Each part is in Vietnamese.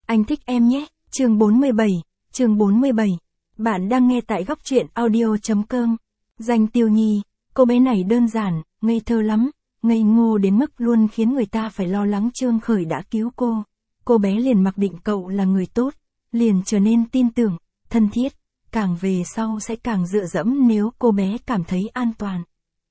Anh thích em nhé. Chương 47. Bạn đang nghe tại góc truyện audio.com. Danh Tiêu Nhi, cô bé này đơn giản, ngây thơ lắm, ngây ngô đến mức luôn khiến người ta phải lo lắng. Trương Khởi đã cứu cô. Cô bé liền mặc định cậu là người tốt, liền trở nên tin tưởng, thân thiết, càng về sau sẽ càng dựa dẫm nếu cô bé cảm thấy an toàn.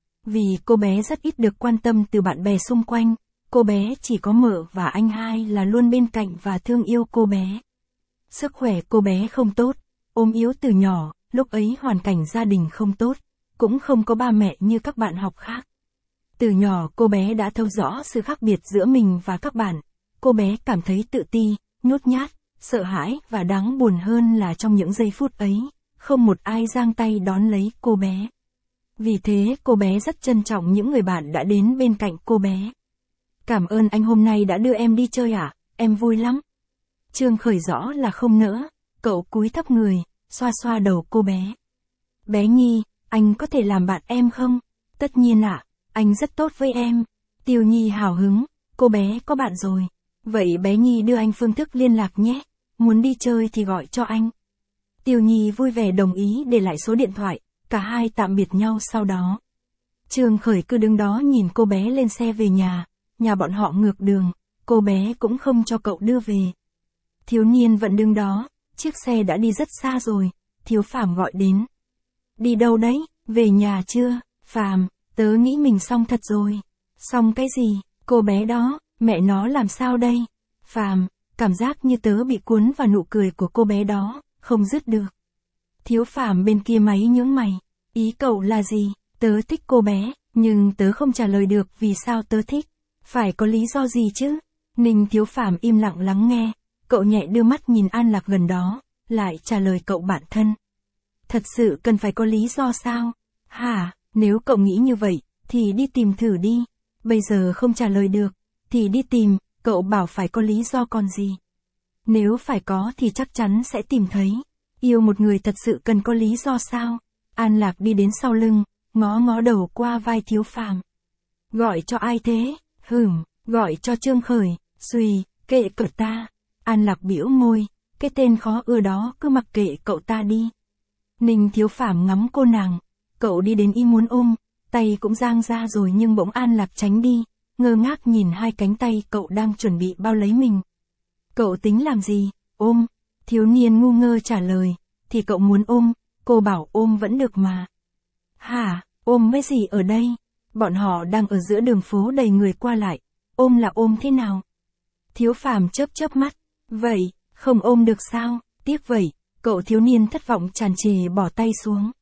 Vì cô bé rất ít được quan tâm từ bạn bè xung quanh, cô bé chỉ có mợ và anh hai là luôn bên cạnh và thương yêu cô bé. Sức khỏe cô bé không tốt, ốm yếu từ nhỏ, lúc ấy hoàn cảnh gia đình không tốt, cũng không có ba mẹ như các bạn học khác. Từ nhỏ cô bé đã thấu rõ sự khác biệt giữa mình và các bạn. Cô bé cảm thấy tự ti, nhút nhát, sợ hãi và đáng buồn hơn là trong những giây phút ấy, không một ai giang tay đón lấy cô bé. Vì thế cô bé rất trân trọng những người bạn đã đến bên cạnh cô bé. Cảm ơn anh hôm nay đã đưa em đi chơi ạ, em vui lắm. Trương Khởi rõ là không nỡ, cậu cúi thấp người, xoa xoa đầu cô bé. Bé Nhi, anh có thể làm bạn em không? Tất nhiên ạ, anh rất tốt với em. Tiêu Nhi hào hứng, cô bé có bạn rồi. Vậy bé Nhi đưa anh phương thức liên lạc nhé, muốn đi chơi thì gọi cho anh. Tiêu Nhi vui vẻ đồng ý để lại số điện thoại, cả hai tạm biệt nhau sau đó. Trương Khởi cứ đứng đó nhìn cô bé lên xe về nhà bọn họ ngược đường, cô bé cũng không cho cậu đưa về. Thiếu niên vẫn đứng đó, chiếc xe đã đi rất xa rồi, Thiếu Phàm gọi đến. Đi đâu đấy, về nhà chưa? Phàm, tớ nghĩ mình xong thật rồi. Xong cái gì? Cô bé đó, mẹ nó làm sao đây? Phàm, cảm giác như tớ bị cuốn vào nụ cười của cô bé đó, không dứt được. Thiếu Phàm bên kia máy nhướng mày, ý cậu là gì? Tớ thích cô bé, nhưng tớ không trả lời được vì sao tớ thích. Phải có lý do gì chứ? Ninh Thiếu Phàm im lặng lắng nghe, cậu nhẹ đưa mắt nhìn An Lạc gần đó, lại trả lời cậu bạn thân. Thật sự cần phải có lý do sao? Hả, nếu cậu nghĩ như vậy, thì đi tìm thử đi. Bây giờ không trả lời được, thì đi tìm, cậu bảo phải có lý do còn gì. Nếu phải có thì chắc chắn sẽ tìm thấy. Yêu một người thật sự cần có lý do sao? An Lạc đi đến sau lưng, ngó ngó đầu qua vai Thiếu Phàm. Gọi cho ai thế? Gọi cho Trương Khởi. Xuy, kệ cậu ta. An Lạc bĩu môi, cái tên khó ưa đó cứ mặc kệ cậu ta đi. Ninh Thiếu Phàm ngắm cô nàng, cậu đi đến y muốn ôm, tay cũng giang ra rồi nhưng bỗng An Lạc tránh đi, ngơ ngác nhìn hai cánh tay cậu đang chuẩn bị bao lấy mình. Cậu tính làm gì? Ôm. Thiếu niên ngu ngơ trả lời, thì cậu muốn ôm, cô bảo ôm vẫn được mà. Hả, ôm mấy gì ở đây? Bọn họ đang ở giữa đường phố đầy người qua lại, ôm là ôm thế nào? Thiếu Phàm chớp mắt, vậy, không ôm được sao? Tiếc vậy, cậu thiếu niên thất vọng tràn trề bỏ tay xuống.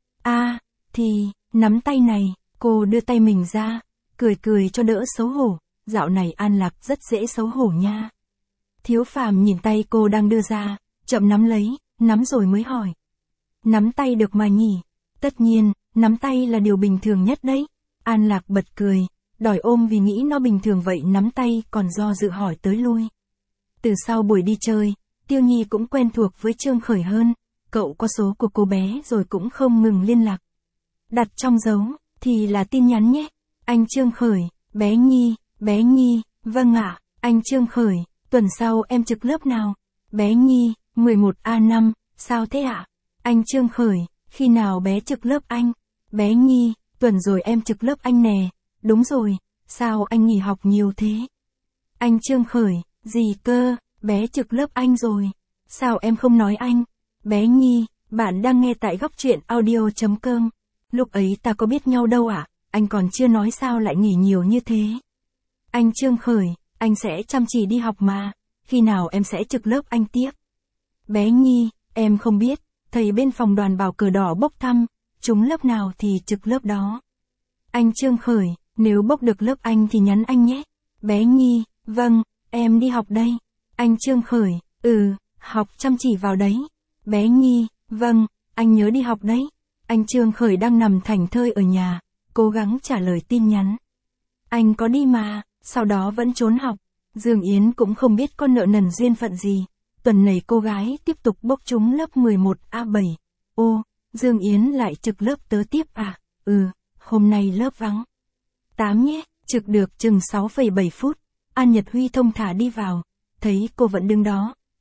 Thì, nắm tay này, cô đưa tay mình ra, cười cho đỡ xấu hổ, dạo này An Lạc rất dễ xấu hổ nha. Thiếu Phàm nhìn tay cô đang đưa ra, chậm nắm lấy, nắm rồi mới hỏi. Nắm tay được mà nhỉ? Tất nhiên, nắm tay là điều bình thường nhất đấy. An Lạc bật cười, đòi ôm vì nghĩ nó bình thường vậy nắm tay còn do dự hỏi tới lui. Từ sau buổi đi chơi, Tiêu Nhi cũng quen thuộc với Trương Khởi hơn, cậu có số của cô bé rồi cũng không ngừng liên lạc. Đặt trong dấu, thì là tin nhắn nhé. Anh Trương Khởi, bé Nhi, vâng ạ, anh Trương Khởi, tuần sau em trực lớp nào? Bé Nhi, 11A5, sao thế ạ? Anh Trương Khởi, khi nào bé trực lớp anh? Bé Nhi, tuần rồi em trực lớp anh nè. Đúng rồi, sao anh nghỉ học nhiều thế? Anh Trương Khởi, gì cơ, bé trực lớp anh rồi. Sao em không nói anh? Bé Nhi, bạn đang nghe tại góc truyện audio.com. Lúc ấy ta có biết nhau đâu ạ, anh còn chưa nói sao lại nghỉ nhiều như thế. Anh Trương Khởi, anh sẽ chăm chỉ đi học mà, khi nào em sẽ trực lớp anh tiếp? Bé Nhi, em không biết, thầy bên phòng đoàn bảo cờ đỏ bốc thăm, trúng lớp nào thì trực lớp đó. Anh Trương Khởi, nếu bốc được lớp anh thì nhắn anh nhé. Bé Nhi, vâng, em đi học đây. Anh Trương Khởi, học chăm chỉ vào đấy. Bé Nhi, vâng, anh nhớ đi học đấy. Anh Trương Khởi đang nằm thảnh thơi ở nhà, cố gắng trả lời tin nhắn. Anh có đi mà, sau đó vẫn trốn học. Dương Yến cũng không biết con nợ nần duyên phận gì. Tuần này cô gái tiếp tục bốc trúng lớp 11A7. Ô, Dương Yến lại trực lớp tớ tiếp à? Hôm nay lớp vắng. 8 nhé, trực được chừng 6,7 phút. An Nhật Huy thông thả đi vào, thấy cô vẫn đứng đó,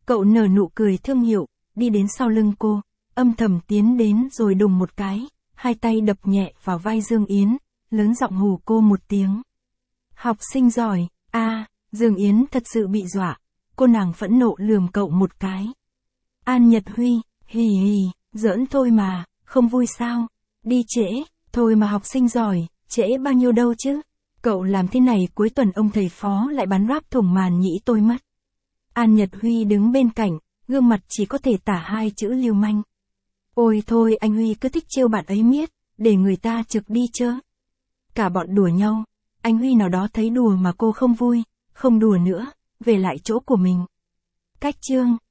Cậu nở nụ cười thương hiệu, đi đến sau lưng cô, âm thầm tiến đến rồi đùng một cái, hai tay đập nhẹ vào vai Dương Yến, lớn giọng hù cô một tiếng. Học sinh giỏi, Dương Yến thật sự bị dọa, cô nàng phẫn nộ lườm cậu một cái. An Nhật Huy, hì hì, giỡn thôi mà, không vui sao, đi trễ, thôi mà học sinh giỏi, trễ bao nhiêu đâu chứ. Cậu làm thế này cuối tuần ông thầy phó lại bắn ráp thủng màn nhĩ tôi mất. An Nhật Huy đứng bên cạnh, gương mặt chỉ có thể tả hai chữ lưu manh. Ôi thôi anh Huy cứ thích trêu bạn ấy miết, để người ta trực đi chớ. Cả bọn đùa nhau, anh Huy nào đó thấy đùa mà cô không vui, không đùa nữa, về lại chỗ của mình. Cách chương